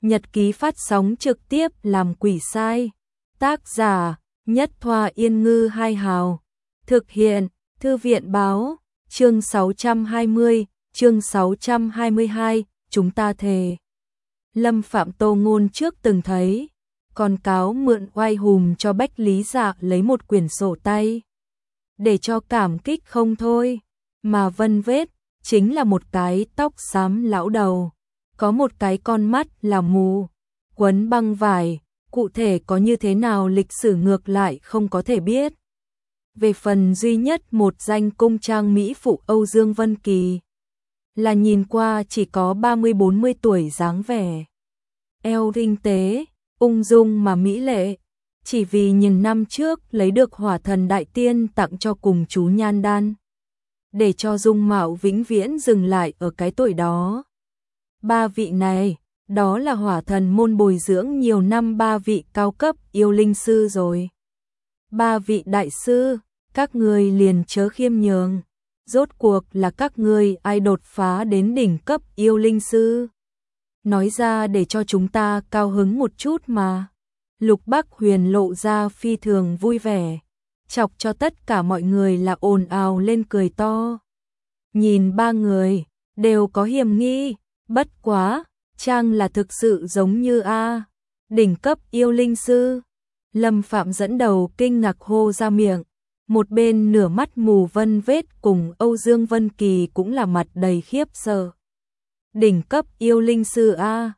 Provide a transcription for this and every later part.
Nhật ký phát sóng trực tiếp làm quỷ sai. Tác giả Nhất Thoa Yên Ngư Hai Hào. Thực hiện Thư viện Báo. Chương 620, chương 622, chúng ta thề. Lâm Phạm Tô Ngôn trước từng thấy, còn cáo mượn oai hùm cho Bách Lý Dạ lấy một quyển sổ tay. Để cho cảm kích không thôi, mà Vân Vết chính là một cái tóc xám lão đầu, có một cái con mắt là mù, quấn băng vải, cụ thể có như thế nào lịch sử ngược lại không có thể biết. Về phần duy nhất một danh cung trang mỹ phụ Âu Dương Vân Kỳ, là nhìn qua chỉ có 30-40 tuổi dáng vẻ. Eo tinh tế, ung dung mà mỹ lệ, chỉ vì những năm trước lấy được hỏa thần đại tiên tặng cho cùng chú Nhan Đan, để cho dung mạo vĩnh viễn dừng lại ở cái tuổi đó. Ba vị này, đó là hỏa thần môn bồi dưỡng nhiều năm ba vị cao cấp yêu linh sư rồi. Ba vị đại sư, các ngươi liền chớ khiêm nhường, rốt cuộc là các ngươi ai đột phá đến đỉnh cấp yêu linh sư. Nói ra để cho chúng ta cao hứng một chút mà. Lục Bắc Huyền lộ ra phi thường vui vẻ, chọc cho tất cả mọi người là ồn ào lên cười to. Nhìn ba người, đều có hiểm nghi, bất quá, Trang là thực sự giống như đỉnh cấp yêu linh sư. Lâm Phạm dẫn đầu kinh ngạc hô ra miệng, một bên nửa mắt mù Vân Vết cùng Âu Dương Vân Kỳ cũng là mặt đầy khiếp sợ. Đỉnh cấp yêu linh sư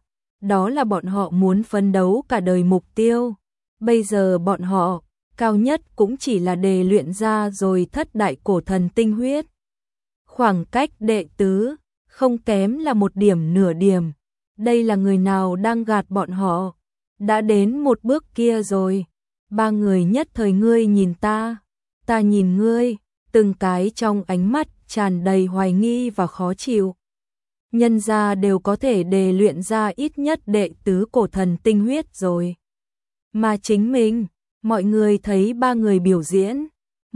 đó là bọn họ muốn phấn đấu cả đời mục tiêu. Bây giờ bọn họ, cao nhất cũng chỉ là đề luyện ra rồi thất đại cổ thần tinh huyết. Khoảng cách đệ tứ, không kém là một điểm nửa điểm. Đây là người nào đang gạt bọn họ? Đã đến một bước kia rồi. Ba người nhất thời ngươi nhìn ta nhìn ngươi, từng cái trong ánh mắt tràn đầy hoài nghi và khó chịu. Nhân gia đều có thể đề luyện ra ít nhất đệ tứ cổ thần tinh huyết rồi. Mà chính mình, mọi người thấy ba người biểu diễn,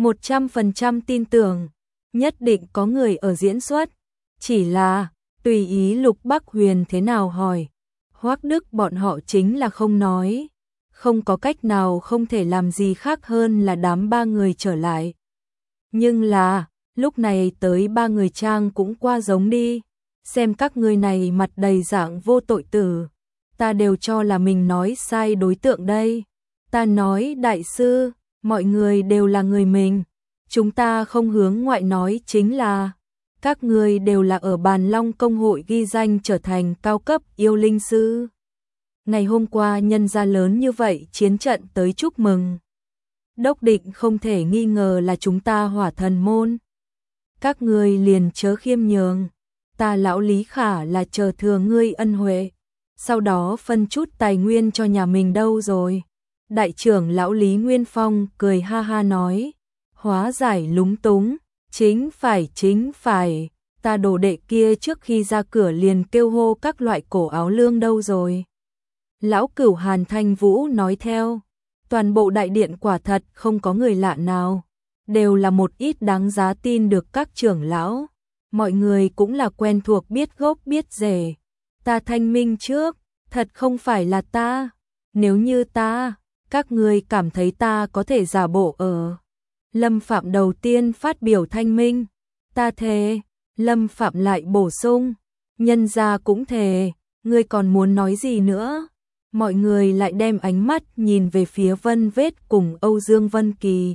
100% tin tưởng, nhất định có người ở diễn xuất. Chỉ là, tùy ý Lục Bắc Huyền thế nào hỏi, Hoắc Đức bọn họ chính là không nói. Không có cách nào không thể làm gì khác hơn là đám ba người trở lại. Nhưng là, lúc này tới ba người Trang cũng qua giống đi. Xem các ngươi này mặt đầy dạng vô tội tử. Ta đều cho là mình nói sai đối tượng đây. Ta nói đại sư, mọi người đều là người mình. Chúng ta không hướng ngoại nói chính là các ngươi đều là ở Bàn Long Công hội ghi danh trở thành cao cấp yêu linh sư. Ngày hôm qua nhân gia lớn như vậy chiến trận tới chúc mừng. Đốc định không thể nghi ngờ là chúng ta hỏa thần môn. Các ngươi liền chớ khiêm nhường. Ta lão Lý Khả là chờ thừa ngươi ân huệ. Sau đó phân chút tài nguyên cho nhà mình đâu rồi. Đại trưởng lão Lý Nguyên Phong cười ha ha nói. Hóa giải lúng túng. Chính phải. Ta đồ đệ kia trước khi ra cửa liền kêu hô các loại cổ áo lương đâu rồi. Lão Cửu Hàn Thanh Vũ nói theo, toàn bộ đại điện quả thật không có người lạ nào, đều là một ít đáng giá tin được các trưởng lão, mọi người cũng là quen thuộc biết gốc biết rễ. Ta thanh minh trước, thật không phải là ta, nếu như các ngươi cảm thấy ta có thể giả bộ ở. Lâm Phạm đầu tiên phát biểu thanh minh, ta thề. Lâm Phạm lại bổ sung, nhân gia cũng thề, ngươi còn muốn nói gì nữa? Mọi người lại đem ánh mắt nhìn về phía Vân Vết cùng Âu Dương Vân Kỳ.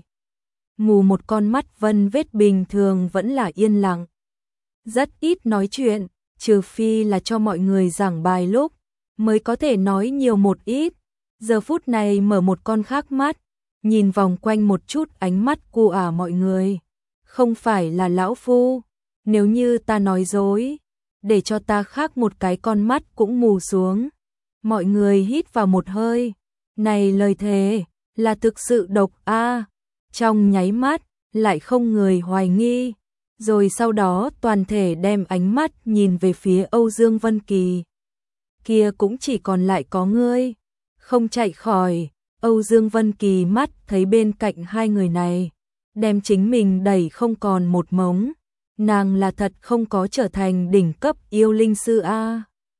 Mù một con mắt Vân Vết bình thường vẫn là yên lặng, rất ít nói chuyện, trừ phi là cho mọi người giảng bài lúc mới có thể nói nhiều một ít. Giờ phút này mở một con khác mắt, nhìn vòng quanh một chút ánh mắt cu mọi người. Không phải là lão phu, nếu như ta nói dối, để cho ta khác một cái con mắt cũng mù xuống. Mọi người hít vào một hơi, này lời thề là thực sự độc trong nháy mắt, lại không người hoài nghi, rồi sau đó toàn thể đem ánh mắt nhìn về phía Âu Dương Vân Kỳ. Kia cũng chỉ còn lại có ngươi, không chạy khỏi. Âu Dương Vân Kỳ mắt thấy bên cạnh hai người này, đem chính mình đẩy không còn một mống. Nàng là thật không có trở thành đỉnh cấp yêu linh sư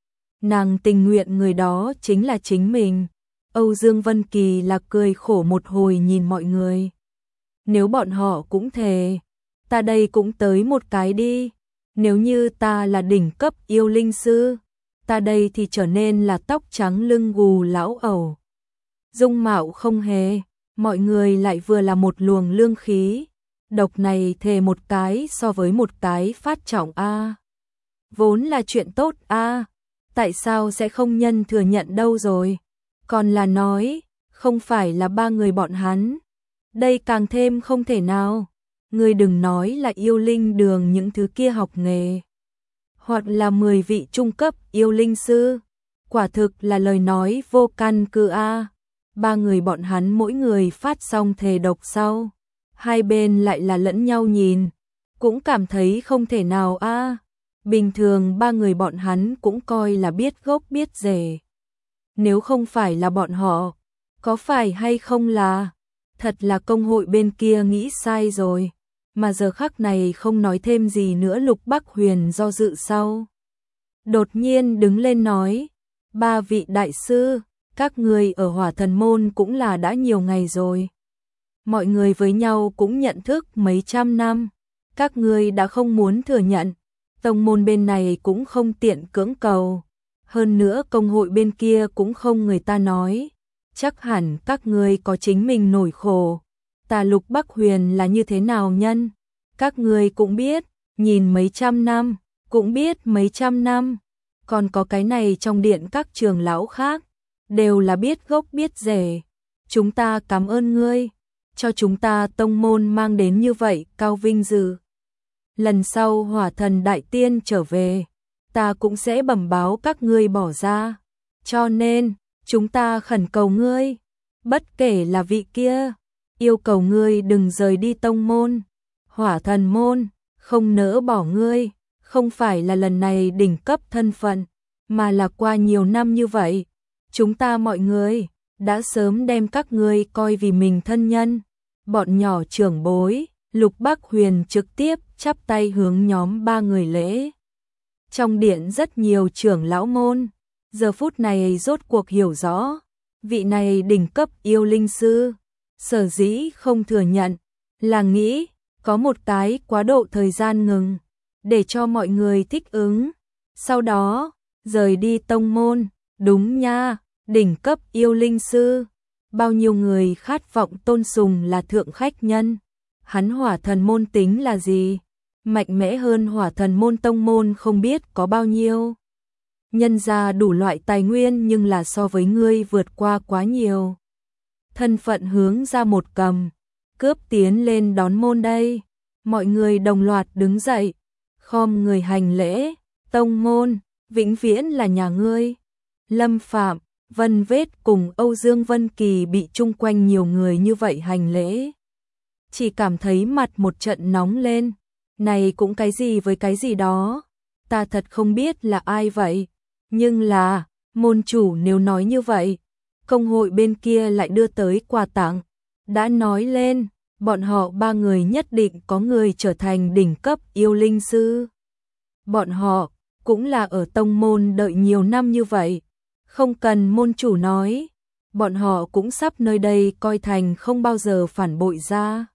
nàng tình nguyện người đó chính là chính mình. Âu Dương Vân Kỳ là cười khổ một hồi nhìn mọi người. Nếu bọn họ cũng thề, ta đây cũng tới một cái đi. Nếu như ta là đỉnh cấp yêu linh sư, ta đây thì trở nên là tóc trắng lưng gù lão ẩu. Dung mạo không hề, mọi người lại vừa là một luồng lương khí. Độc này thề một cái so với một cái phát trọng a. Vốn là chuyện tốt a, tại sao sẽ không nhân thừa nhận đâu rồi? Còn là nói, không phải là ba người bọn hắn. Đây càng thêm không thể nào. Ngươi đừng nói là yêu linh đường những thứ kia học nghề. Hoặc là 10 vị trung cấp yêu linh sư. Quả thực là lời nói vô căn cứ a. Ba người bọn hắn mỗi người phát xong thề độc sau. Hai bên lại là lẫn nhau nhìn. Cũng cảm thấy không thể nào a. Bình thường ba người bọn hắn cũng coi là biết gốc biết rễ. Nếu không phải là bọn họ, có phải hay không là, thật là công hội bên kia nghĩ sai rồi, mà giờ khắc này không nói thêm gì nữa. Lục Bắc Huyền do dự sau. Đột nhiên đứng lên nói, ba vị đại sư, các người ở Hỏa Thần Môn cũng là đã nhiều ngày rồi. Mọi người với nhau cũng nhận thức mấy trăm năm, các người đã không muốn thừa nhận, tông môn bên này cũng không tiện cưỡng cầu. Hơn nữa công hội bên kia cũng không người ta nói, chắc hẳn các ngươi có chính mình nỗi khổ. Ta Lục Bắc Huyền là như thế nào nhân, các ngươi cũng biết, nhìn mấy trăm năm, cũng biết mấy trăm năm. Còn có cái này trong điện các trưởng lão khác, đều là biết gốc biết rễ. Chúng ta cảm ơn ngươi, cho chúng ta tông môn mang đến như vậy cao vinh dự. Lần sau Hỏa Thần Đại Tiên trở về, ta cũng sẽ bẩm báo các ngươi bỏ ra. Cho nên, chúng ta khẩn cầu ngươi, bất kể là vị kia, yêu cầu ngươi đừng rời đi tông môn. Hỏa Thần Môn không nỡ bỏ ngươi, không phải là lần này đỉnh cấp thân phận, mà là qua nhiều năm như vậy. Chúng ta mọi người đã sớm đem các ngươi coi vì mình thân nhân. Bọn nhỏ trưởng bối, Lục Bắc Huyền trực tiếp chắp tay hướng nhóm ba người lễ. Trong điện rất nhiều trưởng lão môn, giờ phút này rốt cuộc hiểu rõ, vị này đỉnh cấp yêu linh sư, sở dĩ không thừa nhận, là nghĩ có một cái quá độ thời gian ngừng, để cho mọi người thích ứng, sau đó rời đi tông môn. Đúng nha, đỉnh cấp yêu linh sư, bao nhiêu người khát vọng tôn sùng là thượng khách nhân. Hắn Hỏa Thần Môn tính là gì? Mạnh mẽ hơn Hỏa Thần Môn tông môn không biết có bao nhiêu. Nhân ra đủ loại tài nguyên nhưng là so với ngươi vượt qua quá nhiều. Thân phận hướng ra một cầm, cướp tiến lên đón môn đây. Mọi người đồng loạt đứng dậy, khom người hành lễ. Tông môn, vĩnh viễn là nhà ngươi. Lâm Phạm, Vân Vết cùng Âu Dương Vân Kỳ bị chung quanh nhiều người như vậy hành lễ, chỉ cảm thấy mặt một trận nóng lên. Này cũng cái gì với cái gì đó, ta thật không biết là ai vậy. Nhưng là, môn chủ nếu nói như vậy, công hội bên kia lại đưa tới quà tặng. Đã nói lên, bọn họ ba người nhất định có người trở thành đỉnh cấp yêu linh sư. Bọn họ cũng là ở tông môn đợi nhiều năm như vậy, không cần môn chủ nói, bọn họ cũng sắp nơi đây coi thành không bao giờ phản bội ra.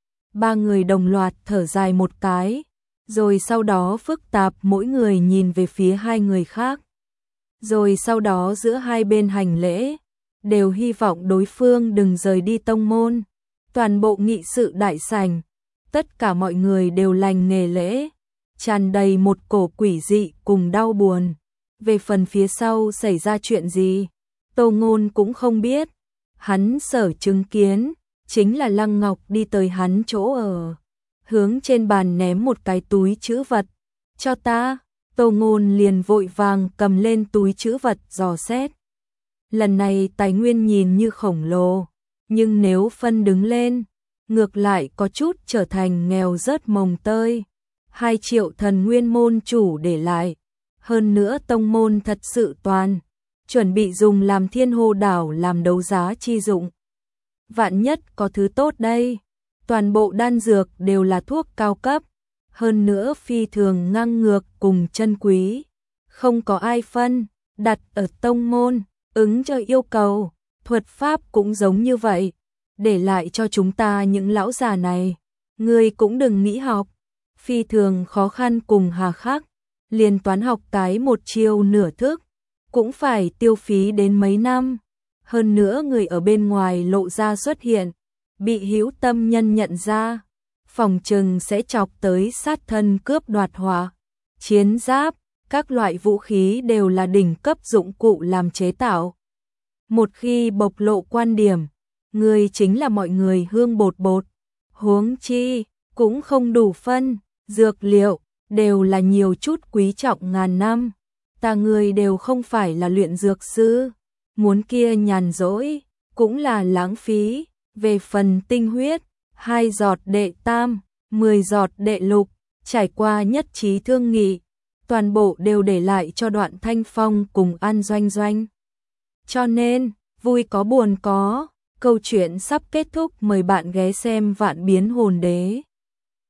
Ba người đồng loạt thở dài một cái, rồi sau đó phức tạp mỗi người nhìn về phía hai người khác. Rồi sau đó giữa hai bên hành lễ, đều hy vọng đối phương đừng rời đi tông môn. Toàn bộ nghị sự đại sảnh, tất cả mọi người đều lành nghề lễ, tràn đầy một cổ quỷ dị cùng đau buồn. Về phần phía sau xảy ra chuyện gì, Tô Ngôn cũng không biết. Hắn sở chứng kiến chính là Lăng Ngọc đi tới hắn chỗ ở, hướng trên bàn ném một cái túi trữ vật. Cho ta. Tô Ngôn liền vội vàng cầm lên túi trữ vật dò xét. Lần này tài nguyên nhìn như khổng lồ, nhưng nếu phân đứng lên, ngược lại có chút trở thành nghèo rớt mồng tơi. 2 triệu thần nguyên môn chủ để lại, hơn nữa tông môn thật sự toàn, chuẩn bị dùng làm Thiên Hồ Đảo làm đấu giá chi dụng. Vạn nhất có thứ tốt đây, toàn bộ đan dược đều là thuốc cao cấp, hơn nữa phi thường ngang ngược cùng chân quý, không có ai phân, đặt ở tông môn, ứng cho yêu cầu, thuật pháp cũng giống như vậy, để lại cho chúng ta những lão già này, ngươi cũng đừng nghĩ học, phi thường khó khăn cùng hà khắc, liền toán học cái một chiêu nửa thức, cũng phải tiêu phí đến mấy năm, hơn nữa người ở bên ngoài lộ ra xuất hiện, bị hữu tâm nhân nhận ra, phòng trừng sẽ chọc tới sát thân cướp đoạt hỏa, chiến giáp, các loại vũ khí đều là đỉnh cấp dụng cụ làm chế tạo. Một khi bộc lộ quan điểm, người chính là mọi người hương bột bột, huống chi, cũng không đủ phân, dược liệu, đều là nhiều chút quý trọng ngàn năm, ta người đều không phải là luyện dược sư, muốn kia nhàn rỗi, cũng là lãng phí, về phần tinh huyết, 2 giọt đệ tam, 10 giọt đệ lục, trải qua nhất trí thương nghị, toàn bộ đều để lại cho Đoạn Thanh Phong cùng An Doanh Doanh. Cho nên, vui có buồn có, câu chuyện sắp kết thúc, mời bạn ghé xem Vạn Biến Hồn Đế.